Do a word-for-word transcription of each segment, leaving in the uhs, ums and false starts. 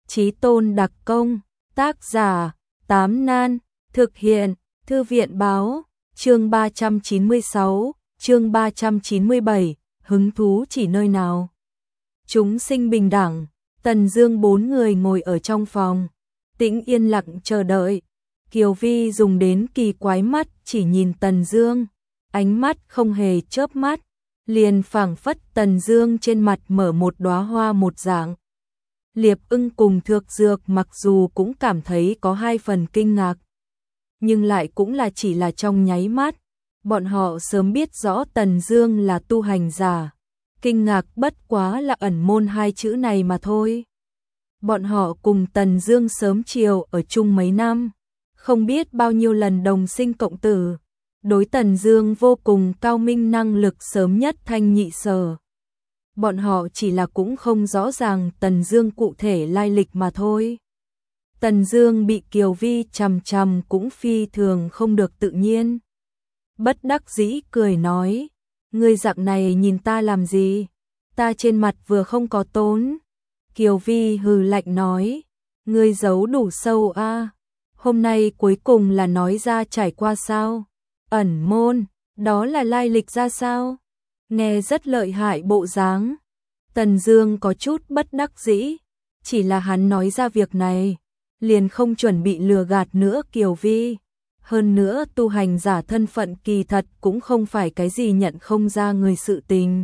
Chí Tôn đặc công, tác giả, Tám Nan, thực hiện, Thư viện báo, chương ba trăm chín mươi sáu, chương ba trăm chín mươi bảy, hứng thú chỉ nơi nào. Chúng sinh bình đẳng, Tần Dương bốn người ngồi ở trong phòng, tĩnh yên lặng chờ đợi. Kiều Vi dùng đến kỳ quái mắt chỉ nhìn Tần Dương, ánh mắt không hề chớp mắt, liền phảng phất Tần Dương trên mặt mở một đóa hoa một dạng. Liệp Ưng cùng Thược Dược mặc dù cũng cảm thấy có hai phần kinh ngạc, nhưng lại cũng là chỉ là trong nháy mắt, bọn họ sớm biết rõ Tần Dương là tu hành giả, kinh ngạc bất quá là ẩn môn hai chữ này mà thôi. Bọn họ cùng Tần Dương sớm chiều ở chung mấy năm, không biết bao nhiêu lần đồng sinh cộng tử, đối Tần Dương vô cùng cao minh năng lực sớm nhất thanh nhị sở. Bọn họ chỉ là cũng không rõ ràng Tần Dương cụ thể lai lịch mà thôi. Tần Dương bị Kiều Vi chằm chằm cũng phi thường không được tự nhiên. Bất đắc dĩ cười nói, ngươi dạng này nhìn ta làm gì? Ta trên mặt vừa không có tốn. Kiều Vi hừ lạnh nói, ngươi giấu đủ sâu a. À? Hôm nay cuối cùng là nói ra trải qua sao? Ẩn môn, đó là lai lịch ra sao? Nghe rất lợi hại bộ dáng. Tần Dương có chút bất đắc dĩ, chỉ là hắn nói ra việc này, liền không chuẩn bị lừa gạt nữa Kiều Vi. Hơn nữa tu hành giả thân phận kỳ thật cũng không phải cái gì nhận không ra người sự tình.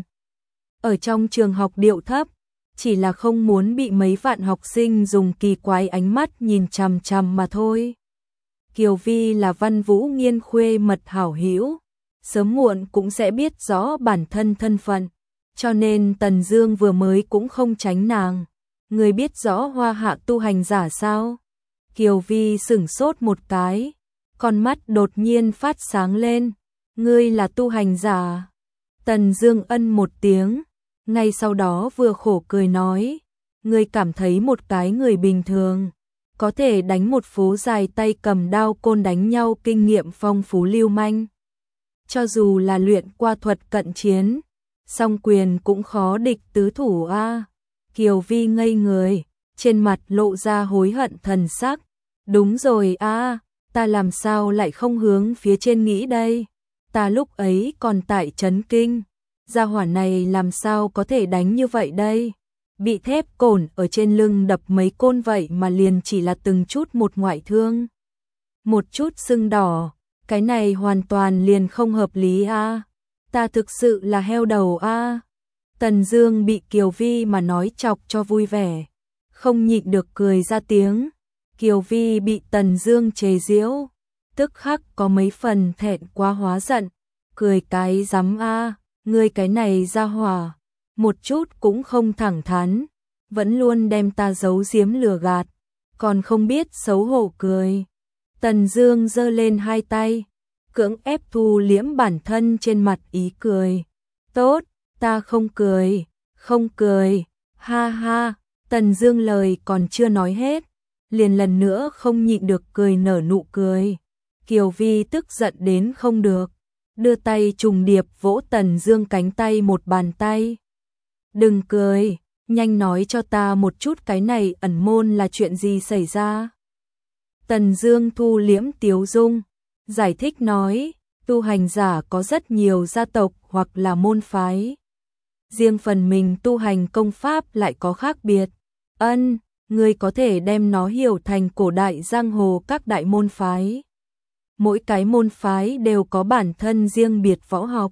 Ở trong trường học điệu thấp, chỉ là không muốn bị mấy vạn học sinh dùng kỳ quái ánh mắt nhìn chằm chằm mà thôi. Kiều Vi là Văn Vũ Nghiên khuê mật hảo hữu, sớm muộn cũng sẽ biết rõ bản thân thân phận, cho nên Tần Dương vừa mới cũng không tránh nàng. Người biết rõ Hoa Hạ tu hành giả sao? Kiều Vi sững sốt một cái, con mắt đột nhiên phát sáng lên. Ngươi là tu hành giả? Tần Dương ân một tiếng, ngay sau đó vừa khổ cười nói, ngươi cảm thấy một cái người bình thường có thể đánh một phố dài tay cầm đao côn đánh nhau kinh nghiệm phong phú lưu manh, cho dù là luyện qua thuật cận chiến, song quyền cũng khó địch tứ thủ a. À. Kiều Vi ngây người, trên mặt lộ ra hối hận thần sắc. Đúng rồi a, à, ta làm sao lại không hướng phía trên nghĩ đây? Ta lúc ấy còn tại Trấn Kinh, gia hỏa này làm sao có thể đánh như vậy đây? Bị thép cổn ở trên lưng đập mấy côn vậy mà liền chỉ là từng chút một ngoại thương, một chút sưng đỏ, cái này hoàn toàn liền không hợp lý a. À. Ta thực sự là heo đầu a. À. Tần Dương bị Kiều Vi mà nói chọc cho vui vẻ, không nhịn được cười ra tiếng. Kiều Vi bị Tần Dương chế giễu, tức khắc có mấy phần thẹn quá hóa giận, cười cái rắm a, à, ngươi cái này ra hỏa, một chút cũng không thẳng thắn, vẫn luôn đem ta giấu giếm lừa gạt, còn không biết xấu hổ cười. Tần Dương giơ lên hai tay, cưỡng ép thu liễm bản thân trên mặt ý cười. Tốt, ta không cười, không cười, ha ha. Tần Dương lời còn chưa nói hết, liền lần nữa không nhịn được cười nở nụ cười. Kiều Vi tức giận đến không được, đưa tay trùng điệp vỗ Tần Dương cánh tay một bàn tay. Đừng cười, nhanh nói cho ta một chút cái này ẩn môn là chuyện gì xảy ra. Tần Dương thu liễm tiếu dung, giải thích nói, tu hành giả có rất nhiều gia tộc hoặc là môn phái. Riêng phần mình tu hành công pháp lại có khác biệt. Ân, ngươi có thể đem nó hiểu thành cổ đại giang hồ các đại môn phái. Mỗi cái môn phái đều có bản thân riêng biệt võ học.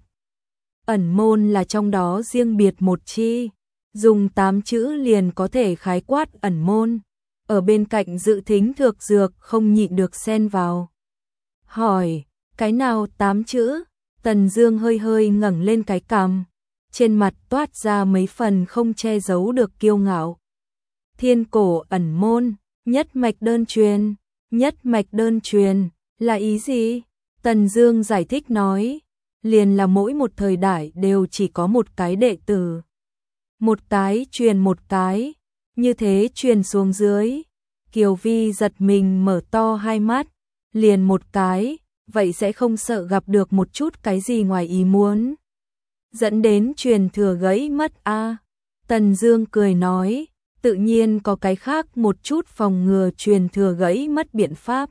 Ẩn môn là trong đó riêng biệt một chi, dùng tám chữ liền có thể khái quát ẩn môn. Ở bên cạnh Dự Thính Thược Dược không nhịn được xen vào. Hỏi, cái nào tám chữ? Tần Dương hơi hơi ngẩng lên cái cằm, trên mặt toát ra mấy phần không che giấu được kiêu ngạo. Thiên cổ ẩn môn, nhất mạch đơn truyền, nhất mạch đơn truyền, là ý gì? Tần Dương giải thích nói, liền là mỗi một thời đại đều chỉ có một cái đệ tử. Một cái truyền một cái, như thế truyền xuống dưới. Kiều Vi giật mình mở to hai mắt, liền một cái, vậy sẽ không sợ gặp được một chút cái gì ngoài ý muốn, dẫn đến truyền thừa gãy mất a. À. Tần Dương cười nói, tự nhiên có cái khác một chút phòng ngừa truyền thừa gãy mất biện pháp.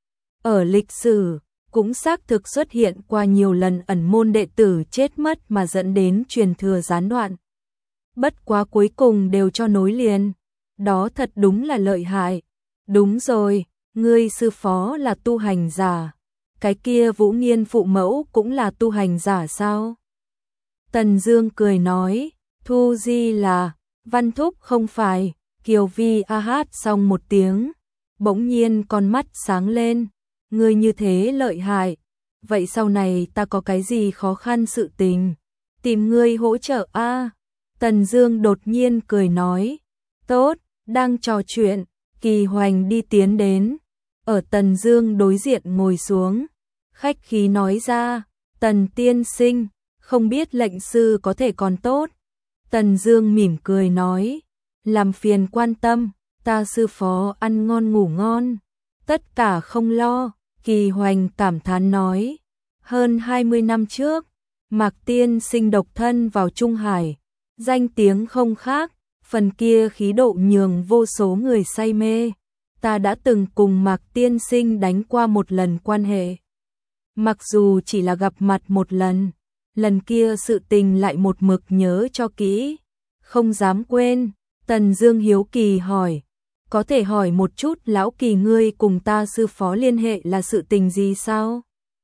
Ở lịch sử, cũng xác thực xuất hiện qua nhiều lần ẩn môn đệ tử chết mất mà dẫn đến truyền thừa gián đoạn. Bất quá cuối cùng đều cho nối liền. Đó thật đúng là lợi hại. Đúng rồi, ngươi sư phó là tu hành giả. Cái kia Vũ Nghiên phụ mẫu cũng là tu hành giả sao? Tần Dương cười nói, Thu Di là, Văn Thúc không phải. Kiều Vi a hát xong một tiếng, bỗng nhiên con mắt sáng lên. Ngươi như thế lợi hại. Vậy sau này ta có cái gì khó khăn sự tình, tìm ngươi hỗ trợ a? Tần Dương đột nhiên cười nói, tốt. Đang trò chuyện, Kỳ Hoành đi tiến đến, ở Tần Dương đối diện ngồi xuống, khách khí nói ra, Tần tiên sinh, không biết lệnh sư có thể còn tốt. Tần Dương mỉm cười nói, làm phiền quan tâm, ta sư phó ăn ngon ngủ ngon, tất cả không lo. Kỳ Hoành cảm thán nói, hơn hai mươi năm trước, Mạc tiên sinh độc thân vào Trung Hải, danh tiếng không khác, phần kia khí độ nhường vô số người say mê. Ta đã từng cùng Mạc tiên sinh đánh qua một lần quan hệ. Mặc dù chỉ là gặp mặt một lần, lần kia sự tình lại một mực nhớ cho kỹ, không dám quên. Tần Dương hiếu kỳ hỏi, có thể hỏi một chút lão Kỳ ngươi cùng ta sư phó liên hệ là sự tình gì sao?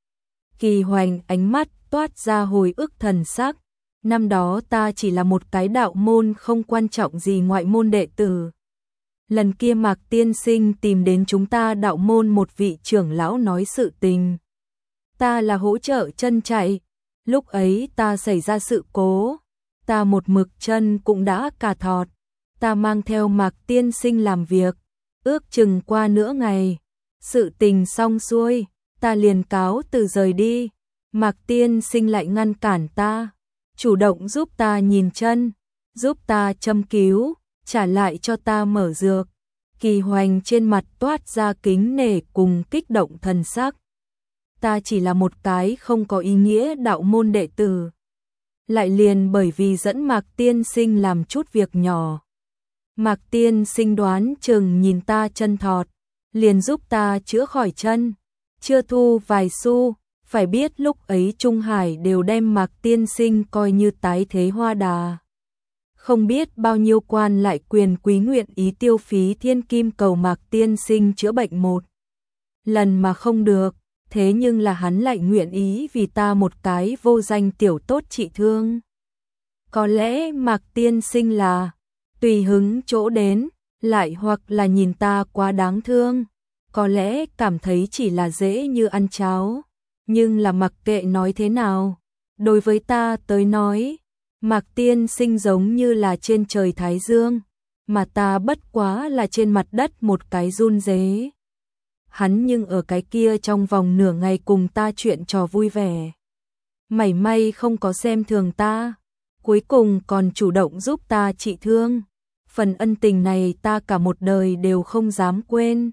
Kỳ Hoành ánh mắt toát ra hồi ức thần sắc. Năm đó ta chỉ là một cái đạo môn không quan trọng gì ngoại môn đệ tử. Lần kia Mạc tiên sinh tìm đến chúng ta đạo môn một vị trưởng lão nói sự tình. Ta là hỗ trợ chân chạy. Lúc ấy ta xảy ra sự cố. Ta một mực chân cũng đã cà thọt. Ta mang theo Mạc tiên sinh làm việc. Ước chừng qua nửa ngày. Sự tình xong xuôi. Ta liền cáo từ rời đi. Mạc tiên sinh lại ngăn cản ta. Chủ động giúp ta nhìn chân. Giúp ta châm cứu. Trả lại cho ta mở dược. Kỳ Hoành trên mặt toát ra kính nể cùng kích động thần sắc. Ta chỉ là một cái không có ý nghĩa đạo môn đệ tử. Lại liền bởi vì dẫn Mạc tiên sinh làm chút việc nhỏ. Mạc tiên sinh đoán chừng nhìn ta chân thọt, liền giúp ta chữa khỏi chân. Chưa thu vài xu, phải biết lúc ấy Trung Hải đều đem Mạc tiên sinh coi như tái thế hoa đà. Không biết bao nhiêu quan lại quyền quý nguyện ý tiêu phí thiên kim cầu Mạc tiên sinh chữa bệnh một lần mà không được, thế nhưng là hắn lại nguyện ý vì ta một cái vô danh tiểu tốt trị thương. Có lẽ Mạc tiên sinh là tùy hứng chỗ đến, lại hoặc là nhìn ta quá đáng thương, có lẽ cảm thấy chỉ là dễ như ăn cháo, nhưng là mặc kệ nói thế nào, đối với ta tới nói, Mạc tiên sinh giống như là trên trời thái dương, mà ta bất quá là trên mặt đất một cái run rế. Hắn nhưng ở cái kia trong vòng nửa ngày cùng ta chuyện trò vui vẻ, mảy may không có xem thường ta, cuối cùng còn chủ động giúp ta trị thương. Phần ân tình này ta cả một đời đều không dám quên.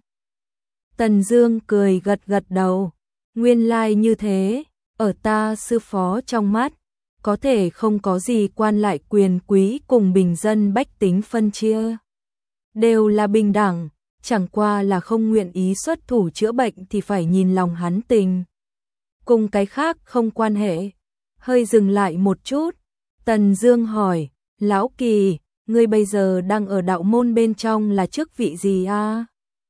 Tần Dương cười gật gật đầu, nguyên lai like như thế, ở ta sư phó trong mắt, có thể không có gì quan lại quyền quý cùng bình dân bách tính phân chia. Đều là bình đẳng, chẳng qua là không nguyện ý xuất thủ chữa bệnh thì phải nhìn lòng hắn tình. Cùng cái khác không quan hệ. Hơi dừng lại một chút, Tần Dương hỏi, Lão Kỳ, ngươi bây giờ đang ở đạo môn bên trong là chức vị gì a?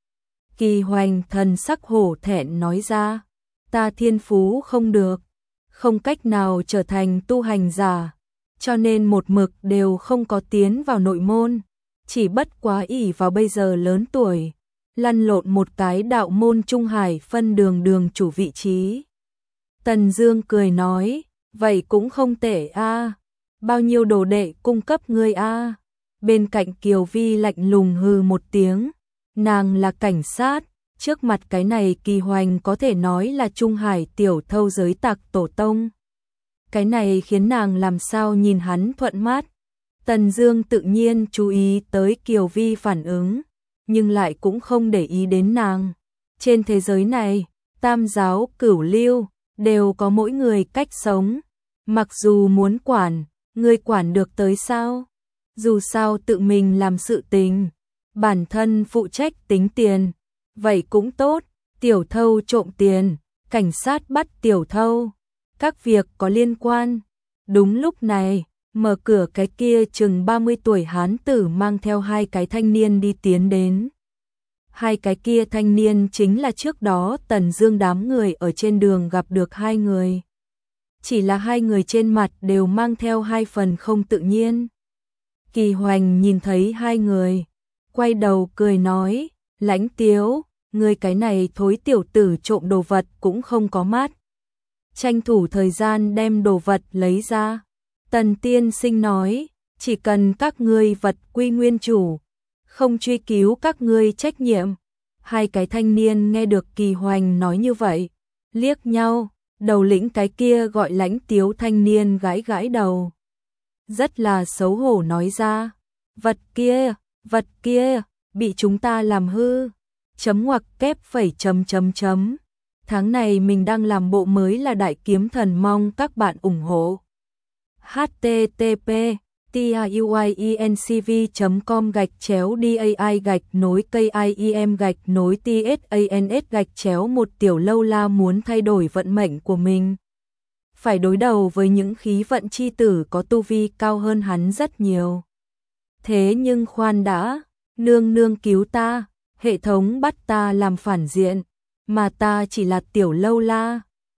Kỳ Hoành thần sắc hổ thẹn nói ra, ta thiên phú không được, không cách nào trở thành tu hành giả, cho nên một mực đều không có tiến vào nội môn, chỉ bất quá ỷ vào bây giờ lớn tuổi, lăn lộn một cái đạo môn Trung Hải phân đường đường chủ vị trí. Tần Dương cười nói, vậy cũng không tệ a, bao nhiêu đồ đệ cung cấp ngươi a? Bên cạnh Kiều Vi lạnh lùng hừ một tiếng, nàng là cảnh sát, trước mặt cái này Kỳ Hoành có thể nói là Trung Hải tiểu thâu giới tặc tổ tông. Cái này khiến nàng làm sao nhìn hắn thuận mắt. Tần Dương tự nhiên chú ý tới Kiều Vi phản ứng, nhưng lại cũng không để ý đến nàng. Trên thế giới này, tam giáo cửu lưu đều có mỗi người cách sống, mặc dù muốn quản, ngươi quản được tới sao? Dù sao tự mình làm sự tình, bản thân phụ trách tính tiền, vậy cũng tốt, tiểu thâu trộm tiền, cảnh sát bắt tiểu thâu, các việc có liên quan. Đúng lúc này, mở cửa cái kia chừng ba mươi tuổi hán tử mang theo hai cái thanh niên đi tiến đến. Hai cái kia thanh niên chính là trước đó Tần Dương đám người ở trên đường gặp được hai người. Chỉ là hai người trên mặt đều mang theo hai phần không tự nhiên. Kỳ Hoành nhìn thấy hai người, quay đầu cười nói, Lãnh Tiếu, ngươi cái này thối tiểu tử trộm đồ vật cũng không có mắt. Tranh thủ thời gian đem đồ vật lấy ra. Tần tiên sinh nói, chỉ cần các ngươi vật quy nguyên chủ, không truy cứu các ngươi trách nhiệm. Hai cái thanh niên nghe được Kỳ Hoành nói như vậy, liếc nhau, đầu lĩnh cái kia gọi Lãnh Tiếu thanh niên gãi gãi đầu. Rất là xấu hổ nói ra, vật kia, vật kia, bị chúng ta làm hư, chấm ngoặc kép phẩy chấm chấm chấm. Tháng này mình đang làm bộ mới là Đại Kiếm Thần, mong các bạn ủng hộ. h t t p tiuyencv chấm com gạch chéo dai gạch nối kim gạch nối tsans gạch chéo một tiểu lâu la muốn thay đổi vận mệnh của mình. Phải đối đầu với những khí vận chi tử có tu vi cao hơn hắn rất nhiều. Thế nhưng khoan đã, nương nương cứu ta, hệ thống bắt ta làm phản diện, mà ta chỉ là tiểu lâu la.